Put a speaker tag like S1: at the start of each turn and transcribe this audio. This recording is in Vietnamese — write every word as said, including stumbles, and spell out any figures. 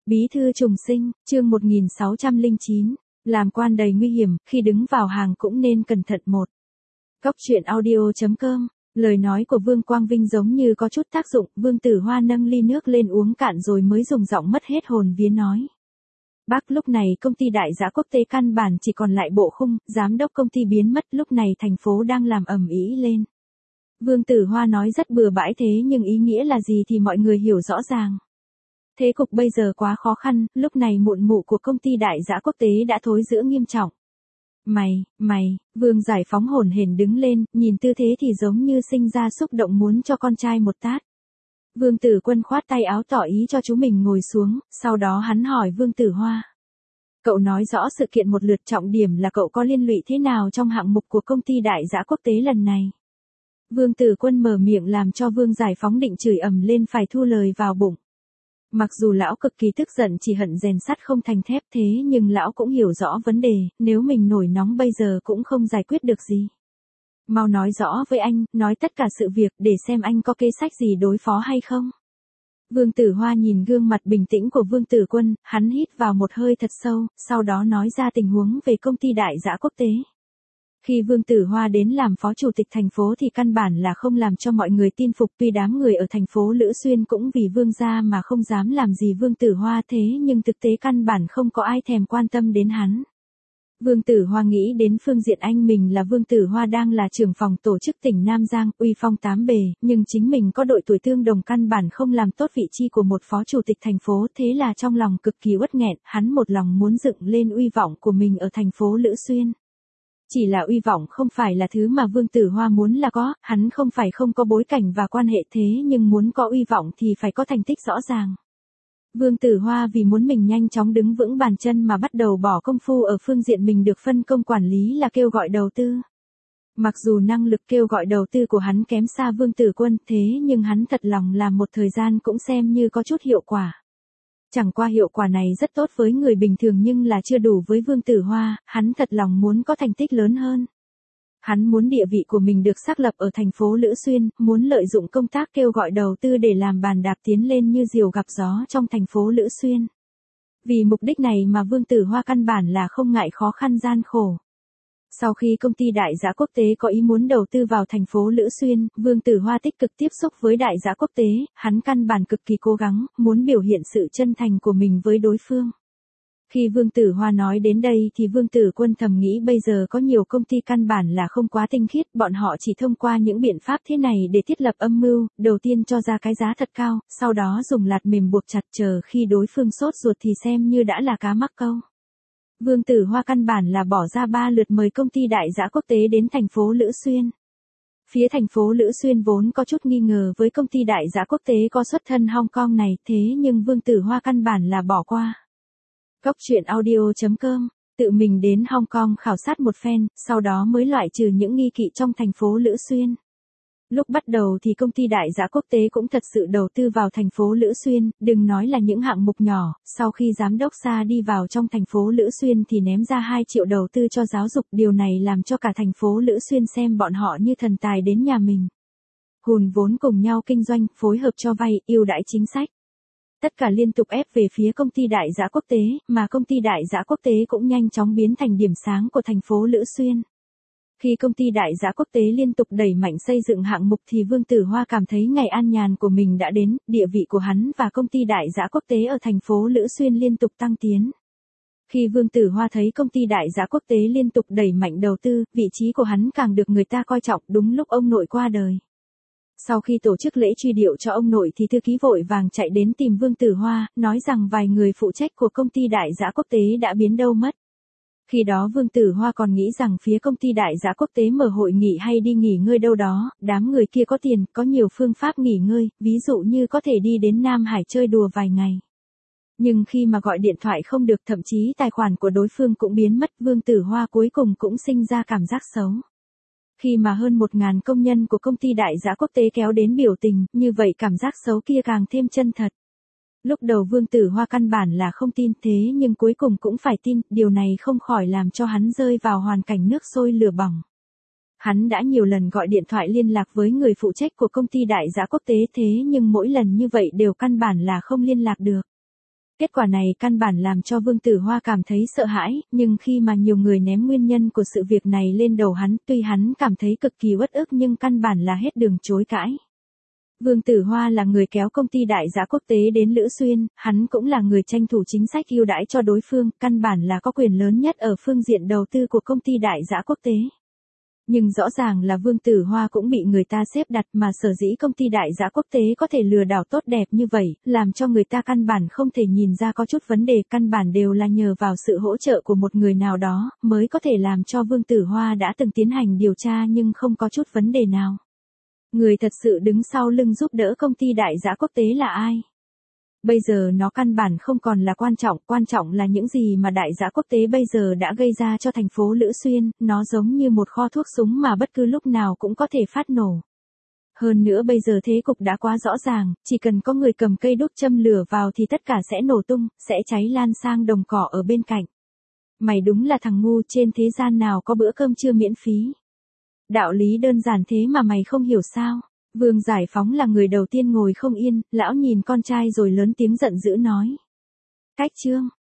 S1: Bí thư trùng sinh, chương một nghìn sáu trăm lẻ chín, làm quan đầy nguy hiểm, khi đứng vào hàng cũng nên cẩn thận một. Góc truyện audio chấm com, lời nói của Vương Quang Vinh giống như có chút tác dụng, Vương Tử Hoa nâng ly nước lên uống cạn rồi mới dùng giọng mất hết hồn vía nói. Bác, lúc này công ty Đại Dã Quốc tế căn bản chỉ còn lại bộ khung, giám đốc công ty biến mất, lúc này thành phố đang làm ầm ĩ lên. Vương Tử Hoa nói rất bừa bãi thế nhưng ý nghĩa là gì thì mọi người hiểu rõ ràng. Thế cục bây giờ quá khó khăn, lúc này mụn mụ của công ty Đại Dã Quốc tế đã thối rữa nghiêm trọng. Mày, mày, Vương Giải Phóng hổn hển đứng lên, nhìn tư thế thì giống như sinh ra xúc động muốn cho con trai một tát. Vương Tử Quân khoát tay áo tỏ ý cho chú mình ngồi xuống, sau đó hắn hỏi Vương Tử Hoa. Cậu nói rõ sự kiện một lượt, trọng điểm là cậu có liên lụy thế nào trong hạng mục của công ty Đại Dã Quốc tế lần này. Vương Tử Quân mở miệng làm cho Vương Giải Phóng định chửi ầm lên phải thu lời vào bụng. Mặc dù lão cực kỳ tức giận chỉ hận rèn sắt không thành thép thế nhưng lão cũng hiểu rõ vấn đề, nếu mình nổi nóng bây giờ cũng không giải quyết được gì. Mau nói rõ với anh, nói tất cả sự việc để xem anh có kế sách gì đối phó hay không. Vương Tử Hoa nhìn gương mặt bình tĩnh của Vương Tử Quân, hắn hít vào một hơi thật sâu, sau đó nói ra tình huống về công ty Đại Dã Quốc tế. Khi Vương Tử Hoa đến làm phó chủ tịch thành phố thì căn bản là không làm cho mọi người tin phục, tuy đám người ở thành phố Lữ Xuyên cũng vì Vương gia mà không dám làm gì Vương Tử Hoa thế nhưng thực tế căn bản không có ai thèm quan tâm đến hắn. Vương Tử Hoa nghĩ đến phương diện anh mình là Vương Tử Hoa đang là trưởng phòng tổ chức tỉnh Nam Giang, uy phong tám bề, nhưng chính mình có độ tuổi tương đồng căn bản không làm tốt vị trí của một phó chủ tịch thành phố, thế là trong lòng cực kỳ uất nghẹn, hắn một lòng muốn dựng lên uy vọng của mình ở thành phố Lữ Xuyên. Chỉ là uy vọng không phải là thứ mà Vương Tử Hoa muốn là có, hắn không phải không có bối cảnh và quan hệ thế nhưng muốn có uy vọng thì phải có thành tích rõ ràng. Vương Tử Hoa vì muốn mình nhanh chóng đứng vững bàn chân mà bắt đầu bỏ công phu ở phương diện mình được phân công quản lý là kêu gọi đầu tư. Mặc dù năng lực kêu gọi đầu tư của hắn kém xa Vương Tử Quân thế nhưng hắn thật lòng làm một thời gian cũng xem như có chút hiệu quả. Chẳng qua hiệu quả này rất tốt với người bình thường nhưng là chưa đủ với Vương Tử Hoa, hắn thật lòng muốn có thành tích lớn hơn. Hắn muốn địa vị của mình được xác lập ở thành phố Lữ Xuyên, muốn lợi dụng công tác kêu gọi đầu tư để làm bàn đạp tiến lên như diều gặp gió trong thành phố Lữ Xuyên. Vì mục đích này mà Vương Tử Hoa căn bản là không ngại khó khăn gian khổ. Sau khi công ty Đại Dã Quốc tế có ý muốn đầu tư vào thành phố Lữ Xuyên, Vương Tử Hoa tích cực tiếp xúc với Đại Dã Quốc tế, hắn căn bản cực kỳ cố gắng, muốn biểu hiện sự chân thành của mình với đối phương. Khi Vương Tử Hoa nói đến đây thì Vương Tử Quân thầm nghĩ bây giờ có nhiều công ty căn bản là không quá tinh khiết, bọn họ chỉ thông qua những biện pháp thế này để thiết lập âm mưu, đầu tiên cho ra cái giá thật cao, sau đó dùng lạt mềm buộc chặt chờ khi đối phương sốt ruột thì xem như đã là cá mắc câu. Vương Tử Hoa căn bản là bỏ ra ba lượt mời công ty Đại Dã Quốc tế đến thành phố Lữ Xuyên. Phía thành phố Lữ Xuyên vốn có chút nghi ngờ với công ty Đại Dã Quốc tế có xuất thân Hong Kong này thế nhưng Vương Tử Hoa căn bản là bỏ qua. Góc truyện audio chấm com, tự mình đến Hong Kong khảo sát một phen, sau đó mới loại trừ những nghi kỵ trong thành phố Lữ Xuyên. Lúc bắt đầu thì công ty Đại Dã Quốc tế cũng thật sự đầu tư vào thành phố Lữ Xuyên, đừng nói là những hạng mục nhỏ, sau khi giám đốc Sa đi vào trong thành phố Lữ Xuyên thì ném ra hai triệu đầu tư cho giáo dục, điều này làm cho cả thành phố Lữ Xuyên xem bọn họ như thần tài đến nhà mình. Hùn vốn cùng nhau kinh doanh, phối hợp cho vay, ưu đãi chính sách. Tất cả liên tục ép về phía công ty Đại Dã Quốc tế, mà công ty Đại Dã Quốc tế cũng nhanh chóng biến thành điểm sáng của thành phố Lữ Xuyên. Khi công ty Đại Dã Quốc tế liên tục đẩy mạnh xây dựng hạng mục thì Vương Tử Hoa cảm thấy ngày an nhàn của mình đã đến, địa vị của hắn và công ty Đại Dã Quốc tế ở thành phố Lữ Xuyên liên tục tăng tiến. Khi Vương Tử Hoa thấy công ty Đại Dã Quốc tế liên tục đẩy mạnh đầu tư, vị trí của hắn càng được người ta coi trọng, đúng lúc ông nội qua đời. Sau khi tổ chức lễ truy điệu cho ông nội thì thư ký vội vàng chạy đến tìm Vương Tử Hoa, nói rằng vài người phụ trách của công ty Đại Dã Quốc tế đã biến đâu mất. Khi đó Vương Tử Hoa còn nghĩ rằng phía công ty Đại Dã Quốc tế mở hội nghị hay đi nghỉ ngơi đâu đó, đám người kia có tiền, có nhiều phương pháp nghỉ ngơi, ví dụ như có thể đi đến Nam Hải chơi đùa vài ngày. Nhưng khi mà gọi điện thoại không được, thậm chí tài khoản của đối phương cũng biến mất, Vương Tử Hoa cuối cùng cũng sinh ra cảm giác xấu. Khi mà hơn một ngàn công nhân của công ty Đại Dã Quốc tế kéo đến biểu tình, như vậy cảm giác xấu kia càng thêm chân thật. Lúc đầu Vương Tử Hoa căn bản là không tin thế nhưng cuối cùng cũng phải tin, điều này không khỏi làm cho hắn rơi vào hoàn cảnh nước sôi lửa bỏng. Hắn đã nhiều lần gọi điện thoại liên lạc với người phụ trách của công ty Đại Dã Quốc tế thế nhưng mỗi lần như vậy đều căn bản là không liên lạc được. Kết quả này căn bản làm cho Vương Tử Hoa cảm thấy sợ hãi, nhưng khi mà nhiều người ném nguyên nhân của sự việc này lên đầu hắn, tuy hắn cảm thấy cực kỳ uất ức nhưng căn bản là hết đường chối cãi. Vương Tử Hoa là người kéo công ty đại dã quốc tế đến Lữ Xuyên, hắn cũng là người tranh thủ chính sách ưu đãi cho đối phương, căn bản là có quyền lớn nhất ở phương diện đầu tư của công ty đại dã quốc tế. Nhưng rõ ràng là Vương Tử Hoa cũng bị người ta xếp đặt mà sở dĩ công ty đại dã quốc tế có thể lừa đảo tốt đẹp như vậy, làm cho người ta căn bản không thể nhìn ra có chút vấn đề, căn bản đều là nhờ vào sự hỗ trợ của một người nào đó, mới có thể làm cho Vương Tử Hoa đã từng tiến hành điều tra nhưng không có chút vấn đề nào. Người thật sự đứng sau lưng giúp đỡ công ty đại dã quốc tế là ai? Bây giờ nó căn bản không còn là quan trọng, quan trọng là những gì mà đại dã quốc tế bây giờ đã gây ra cho thành phố Lữ Xuyên, nó giống như một kho thuốc súng mà bất cứ lúc nào cũng có thể phát nổ. Hơn nữa bây giờ thế cục đã quá rõ ràng, chỉ cần có người cầm cây đốt châm lửa vào thì tất cả sẽ nổ tung, sẽ cháy lan sang đồng cỏ ở bên cạnh. Mày đúng là thằng ngu, trên thế gian nào có bữa cơm trưa miễn phí. Đạo lý đơn giản thế mà mày không hiểu sao? Vương Giải Phóng là người đầu tiên ngồi không yên, lão nhìn con trai rồi lớn tiếng giận dữ nói. Cách Trương,